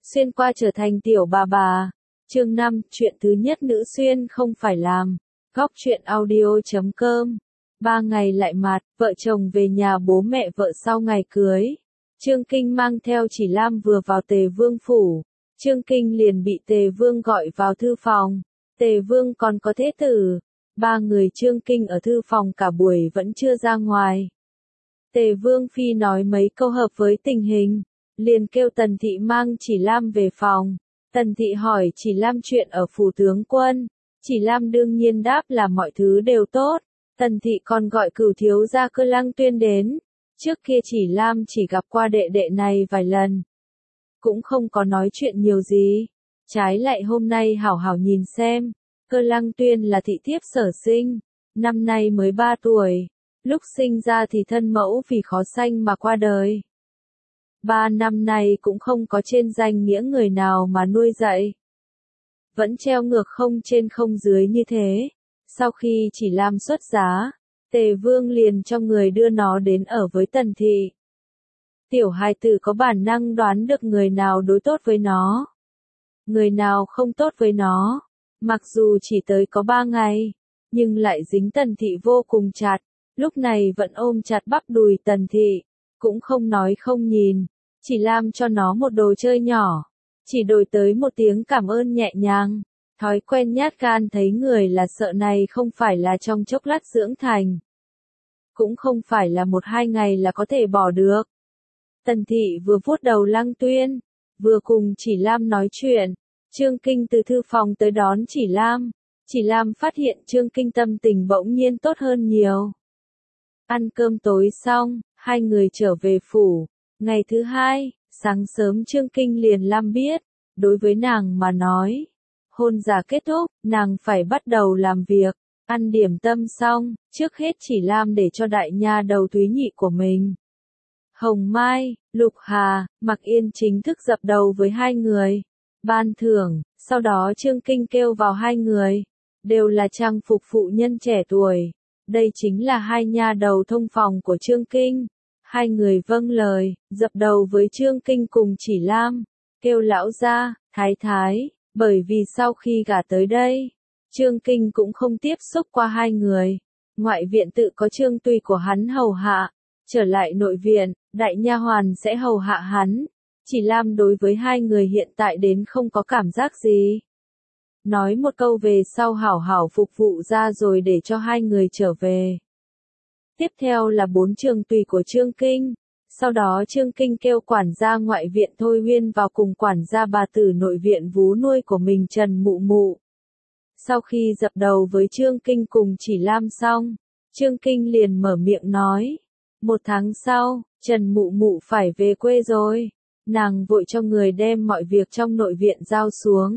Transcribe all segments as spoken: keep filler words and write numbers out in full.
xuyên qua trở thành tiểu bà bà. Chương năm, chuyện thứ nhất nữ xuyên không phải làm. Góc truyện audio chấm com. Ba ngày lại mặt, vợ chồng về nhà bố mẹ vợ sau ngày cưới. Trương Kinh mang theo Chỉ Lam vừa vào Tề Vương phủ. Trương Kinh liền bị Tề Vương gọi vào thư phòng. Tề Vương còn có thế tử. Ba người Trương Kinh ở thư phòng cả buổi vẫn chưa ra ngoài. Tề Vương phi nói mấy câu hợp với tình hình, liền kêu Tần Thị mang Chỉ Lam về phòng. Tần Thị hỏi Chỉ Lam chuyện ở phủ tướng quân. Chỉ Lam đương nhiên đáp là mọi thứ đều tốt. Tần Thị còn gọi Cửu thiếu gia Cơ Lăng Tuyên đến. Trước kia Chỉ Lam chỉ gặp qua đệ đệ này vài lần, cũng không có nói chuyện nhiều gì. Trái lại hôm nay hảo hảo nhìn xem, Cơ Lăng Tuyên là thị thiếp sở sinh, năm nay mới ba tuổi. Lúc sinh ra thì thân mẫu vì khó sanh mà qua đời. Ba năm nay cũng không có trên danh nghĩa người nào mà nuôi dạy. Vẫn treo ngược không trên không dưới như thế. Sau khi Chỉ Lam xuất giá, Tề Vương liền cho người đưa nó đến ở với Tần Thị. Tiểu hài tử có bản năng đoán được người nào đối tốt với nó, người nào không tốt với nó. Mặc dù chỉ tới có ba ngày, nhưng lại dính Tần Thị vô cùng chặt. Lúc này vẫn ôm chặt bắp đùi Tần Thị, cũng không nói không nhìn. Chỉ Lam cho nó một đồ chơi nhỏ, chỉ đổi tới một tiếng cảm ơn nhẹ nhàng. Thói quen nhát gan thấy người là sợ này không phải là trong chốc lát dưỡng thành, cũng không phải là một hai ngày là có thể bỏ được. Tần Thị vừa vuốt đầu Lăng Tuyên, vừa cùng Chỉ Lam nói chuyện. Trương Kinh từ thư phòng tới đón Chỉ Lam. Chỉ Lam phát hiện Trương Kinh tâm tình bỗng nhiên tốt hơn nhiều. Ăn cơm tối xong, hai người trở về phủ. Ngày thứ hai, sáng sớm Trương Kinh liền Lam biết, đối với nàng mà nói, hôn giả kết thúc, nàng phải bắt đầu làm việc. Ăn điểm tâm xong, trước hết Chỉ Lam để cho đại nha đầu Thúy Nhị của mình, Hồng Mai, Lục Hà, Mặc Yên chính thức dập đầu với hai người. Ban thưởng, sau đó Trương Kinh kêu vào hai người, đều là trang phục phụ nhân trẻ tuổi. Đây chính là hai nha đầu thông phòng của Trương Kinh. Hai người vâng lời, dập đầu với Trương Kinh cùng Chỉ Lam, kêu lão gia, thái thái, bởi vì sau khi gả tới đây, Trương Kinh cũng không tiếp xúc qua hai người. Ngoại viện tự có Trương Tùy của hắn hầu hạ, trở lại nội viện, đại nha hoàn sẽ hầu hạ hắn. Chỉ Lam đối với hai người hiện tại đến không có cảm giác gì. Nói một câu về sau hảo hảo phục vụ ra rồi để cho hai người trở về. Tiếp theo là bốn Trường Tùy của Trương Kinh. Sau đó Trương Kinh kêu quản gia ngoại viện Thôi Huyên vào cùng quản gia bà tử nội viện vú nuôi của mình Trần Mụ Mụ. Sau khi dập đầu với Trương Kinh cùng Chỉ Lam xong, Trương Kinh liền mở miệng nói. Một tháng sau, Trần Mụ Mụ phải về quê rồi. Nàng vội cho người đem mọi việc trong nội viện giao xuống.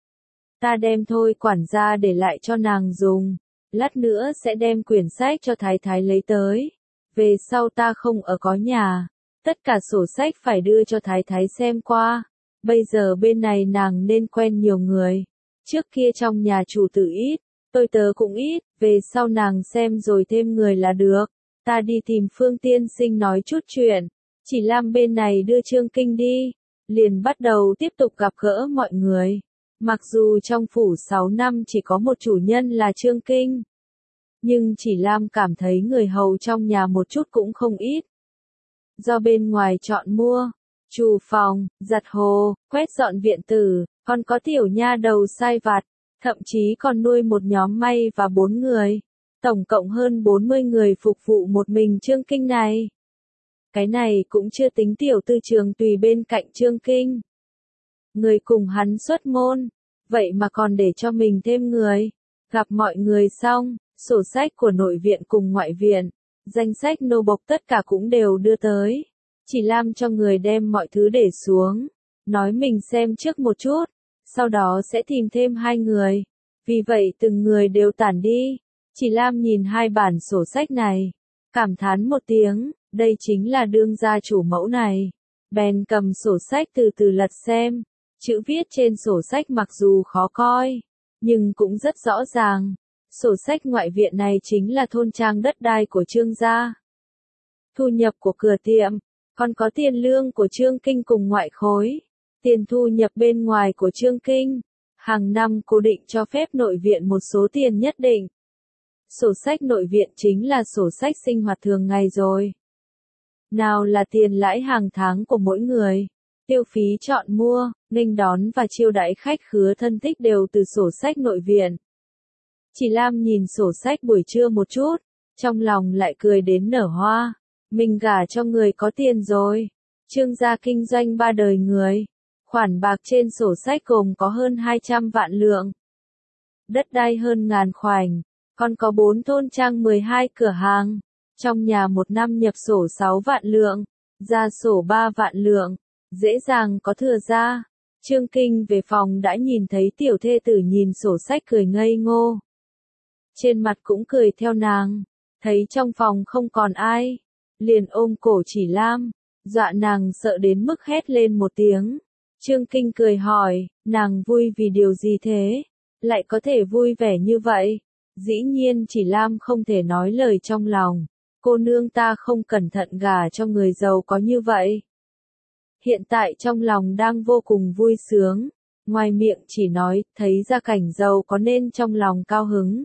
Ta đem thôi quản gia để lại cho nàng dùng. Lát nữa sẽ đem quyển sách cho thái thái lấy tới. Về sau ta không ở có nhà, tất cả sổ sách phải đưa cho thái thái xem qua. Bây giờ bên này nàng nên quen nhiều người. Trước kia trong nhà chủ tử ít, tôi tớ cũng ít, về sau nàng xem rồi thêm người là được. Ta đi tìm Phương tiên sinh nói chút chuyện. Chỉ Lam bên này đưa Trương Kinh đi, liền bắt đầu tiếp tục gặp gỡ mọi người. Mặc dù trong phủ sáu năm chỉ có một chủ nhân là Trương Kinh, nhưng Chỉ Lam cảm thấy người hầu trong nhà một chút cũng không ít. Do bên ngoài chọn mua, trù phòng, giặt hồ, quét dọn viện tử, còn có tiểu nha đầu sai vặt, thậm chí còn nuôi một nhóm may và bốn người. Tổng cộng hơn bốn mươi người phục vụ một mình Trương Kinh này. Cái này cũng chưa tính tiểu tư Trường Tùy bên cạnh Trương Kinh. Người cùng hắn xuất môn, vậy mà còn để cho mình thêm người. Gặp mọi người xong, sổ sách của nội viện cùng ngoại viện, danh sách nô bộc tất cả cũng đều đưa tới. Chỉ Lam cho người đem mọi thứ để xuống, nói mình xem trước một chút, sau đó sẽ tìm thêm hai người. Vì vậy từng người đều tản đi. Chỉ Lam nhìn hai bản sổ sách này, cảm thán một tiếng, đây chính là đương gia chủ mẫu này. Bèn cầm sổ sách từ từ lật xem, chữ viết trên sổ sách mặc dù khó coi, nhưng cũng rất rõ ràng. Sổ sách ngoại viện này chính là thôn trang đất đai của Trương gia. Thu nhập của cửa tiệm, còn có tiền lương của Trương Kinh cùng ngoại khối. Tiền thu nhập bên ngoài của Trương Kinh, hàng năm cố định cho phép nội viện một số tiền nhất định. Sổ sách nội viện chính là sổ sách sinh hoạt thường ngày rồi. Nào là tiền lãi hàng tháng của mỗi người, tiêu phí chọn mua, nghênh đón và chiêu đãi khách khứa thân thích đều từ sổ sách nội viện. Chỉ Lam nhìn sổ sách buổi trưa một chút, trong lòng lại cười đến nở hoa. Mình gả cho người có tiền rồi. Trương gia kinh doanh ba đời người. Khoản bạc trên sổ sách gồm có hơn hai trăm vạn lượng. Đất đai hơn ngàn khoảnh. Còn có bốn thôn trang mười hai cửa hàng. Trong nhà một năm nhập sổ sáu vạn lượng. Ra sổ ba vạn lượng. Dễ dàng có thừa ra. Trương Kinh về phòng đã nhìn thấy tiểu thê tử nhìn sổ sách cười ngây ngô. Trên mặt cũng cười theo nàng. Thấy trong phòng không còn ai. Liền ôm cổ Chỉ Lam. Dọa nàng sợ đến mức hét lên một tiếng. Trương Kinh cười hỏi, nàng vui vì điều gì thế? Lại có thể vui vẻ như vậy? Dĩ nhiên Chỉ Lam không thể nói lời trong lòng. Cô nương ta không cẩn thận gả cho người giàu có như vậy. Hiện tại trong lòng đang vô cùng vui sướng. Ngoài miệng chỉ nói, thấy ra cảnh giàu có nên trong lòng cao hứng.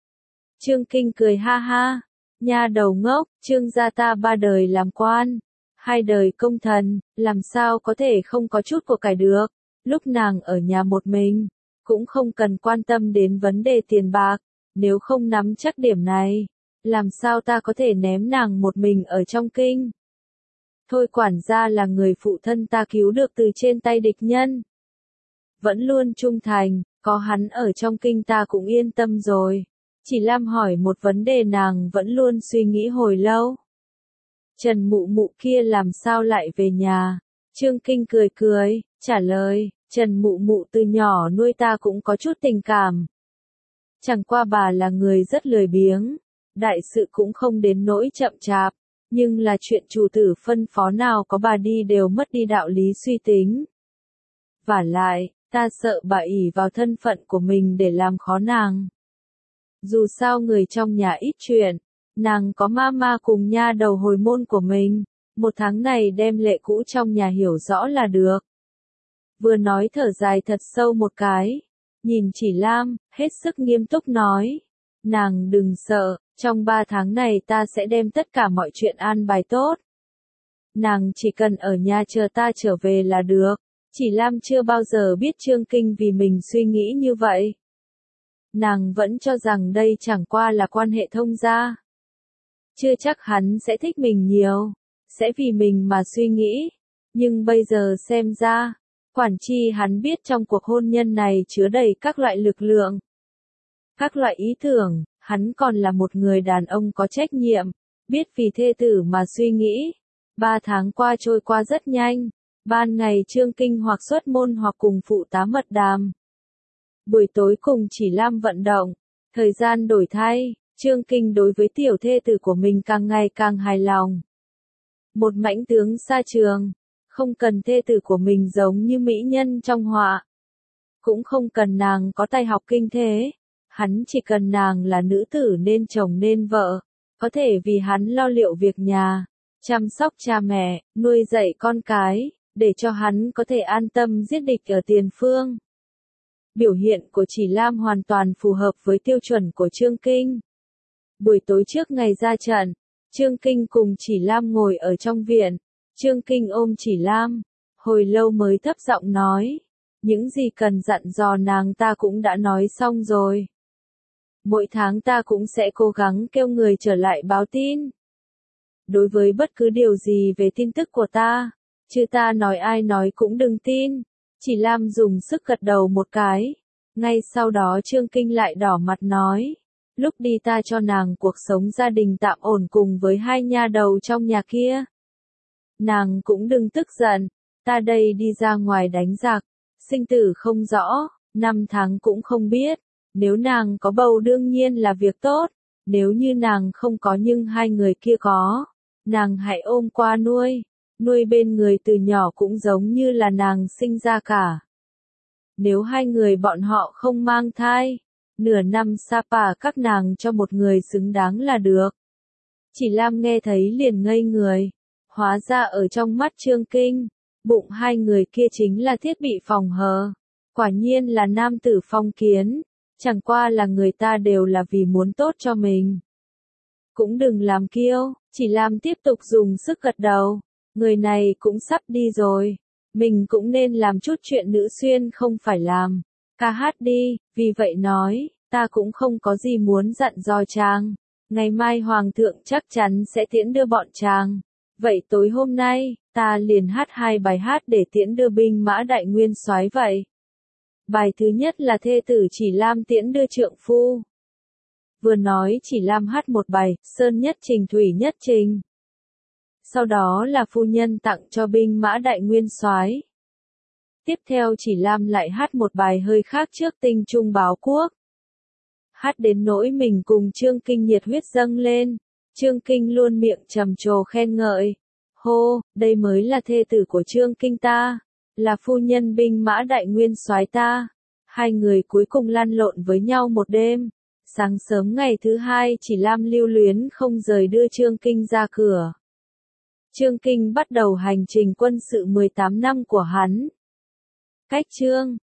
Trương Kinh cười ha ha. Nha đầu ngốc, Trương gia ta ba đời làm quan. Hai đời công thần, làm sao có thể không có chút của cải được. Lúc nàng ở nhà một mình, cũng không cần quan tâm đến vấn đề tiền bạc. Nếu không nắm chắc điểm này, làm sao ta có thể ném nàng một mình ở trong kinh. Thôi quản gia là người phụ thân ta cứu được từ trên tay địch nhân. Vẫn luôn trung thành, có hắn ở trong kinh ta cũng yên tâm rồi. Chỉ Lam hỏi một vấn đề nàng vẫn luôn suy nghĩ hồi lâu. Trần mụ mụ kia làm sao lại về nhà? Trương Kinh cười cười, trả lời, Trần mụ mụ từ nhỏ nuôi ta cũng có chút tình cảm. Chẳng qua bà là người rất lười biếng, đại sự cũng không đến nỗi chậm chạp, nhưng là chuyện chủ tử phân phó nào có bà đi đều mất đi đạo lý suy tính. Vả lại, ta sợ bà ỷ vào thân phận của mình để làm khó nàng. Dù sao người trong nhà ít chuyện, nàng có mama cùng nha đầu hồi môn của mình, một tháng này đem lệ cũ trong nhà hiểu rõ là được. Vừa nói thở dài thật sâu một cái, nhìn Chỉ Lam, hết sức nghiêm túc nói, nàng đừng sợ, trong ba tháng này ta sẽ đem tất cả mọi chuyện an bài tốt. Nàng chỉ cần ở nhà chờ ta trở về là được. Chỉ Lam chưa bao giờ biết Trương Kinh vì mình suy nghĩ như vậy. Nàng vẫn cho rằng đây chẳng qua là quan hệ thông gia. Chưa chắc hắn sẽ thích mình nhiều, sẽ vì mình mà suy nghĩ. Nhưng bây giờ xem ra, quản chi hắn biết trong cuộc hôn nhân này chứa đầy các loại lực lượng, các loại ý tưởng, hắn còn là một người đàn ông có trách nhiệm, biết vì thê tử mà suy nghĩ. Ba tháng qua trôi qua rất nhanh, ban ngày Trương Kinh hoặc xuất môn hoặc cùng phụ tá mật đàm. Buổi tối cùng Chỉ Lam vận động, thời gian đổi thay, Trương Kinh đối với tiểu thê tử của mình càng ngày càng hài lòng. Một mãnh tướng xa trường, không cần thê tử của mình giống như mỹ nhân trong họa. Cũng không cần nàng có tài học kinh thế, hắn chỉ cần nàng là nữ tử nên chồng nên vợ, có thể vì hắn lo liệu việc nhà, chăm sóc cha mẹ, nuôi dạy con cái, để cho hắn có thể an tâm giết địch ở tiền phương. Biểu hiện của Chỉ Lam hoàn toàn phù hợp với tiêu chuẩn của Trương Kinh. Buổi tối trước ngày ra trận, Trương Kinh cùng Chỉ Lam ngồi ở trong viện. Trương Kinh ôm Chỉ Lam, hồi lâu mới thấp giọng nói, những gì cần dặn dò nàng ta cũng đã nói xong rồi. Mỗi tháng ta cũng sẽ cố gắng kêu người trở lại báo tin. Đối với bất cứ điều gì về tin tức của ta, chứ ta nói ai nói cũng đừng tin. Chỉ Lam dùng sức gật đầu một cái. Ngay sau đó Trương Kinh lại đỏ mặt nói, lúc đi ta cho nàng cuộc sống gia đình tạm ổn cùng với hai nha đầu trong nhà kia. Nàng cũng đừng tức giận, ta đây đi ra ngoài đánh giặc, sinh tử không rõ, năm tháng cũng không biết. Nếu nàng có bầu đương nhiên là việc tốt, nếu như nàng không có nhưng hai người kia có, nàng hãy ôm qua nuôi, nuôi bên người từ nhỏ cũng giống như là nàng sinh ra cả. Nếu hai người bọn họ không mang thai, nửa năm Sapa các nàng cho một người xứng đáng là được. Chỉ Lam nghe thấy liền ngây người, hóa ra ở trong mắt Trương Kinh, Bụng hai người kia chính là thiết bị phòng hờ. Quả nhiên là nam tử phong kiến. Chẳng qua là người ta đều là vì muốn tốt cho mình. Cũng đừng làm kiêu, chỉ làm tiếp tục dùng sức gật đầu. Người này cũng sắp đi rồi. Mình cũng nên làm chút chuyện nữ xuyên không phải làm. Ca hát đi, vì vậy nói, ta cũng không có gì muốn dặn dò chàng. Ngày mai hoàng thượng chắc chắn sẽ tiễn đưa bọn chàng. Vậy tối hôm nay, ta liền hát hai bài hát để tiễn đưa binh mã đại nguyên soái vậy. Bài thứ nhất là thê tử Chỉ Lam tiễn đưa trượng phu. Vừa nói Chỉ Lam hát một bài, sơn nhất trình thủy nhất trình. Sau đó là phu nhân tặng cho binh mã đại nguyên soái. Tiếp theo Chỉ Lam lại hát một bài hơi khác trước tinh trung báo quốc. Hát đến nỗi mình cùng Trương Kinh nhiệt huyết dâng lên. Trương Kinh luôn miệng trầm trồ khen ngợi. Hô, đây mới là thê tử của Trương Kinh ta. Là phu nhân binh mã đại nguyên soái ta. Hai người cuối cùng lăn lộn với nhau một đêm. Sáng sớm ngày thứ hai Chỉ Lam lưu luyến không rời đưa Trương Kinh ra cửa. Trương Kinh bắt đầu hành trình quân sự mười tám năm của hắn. Cách chương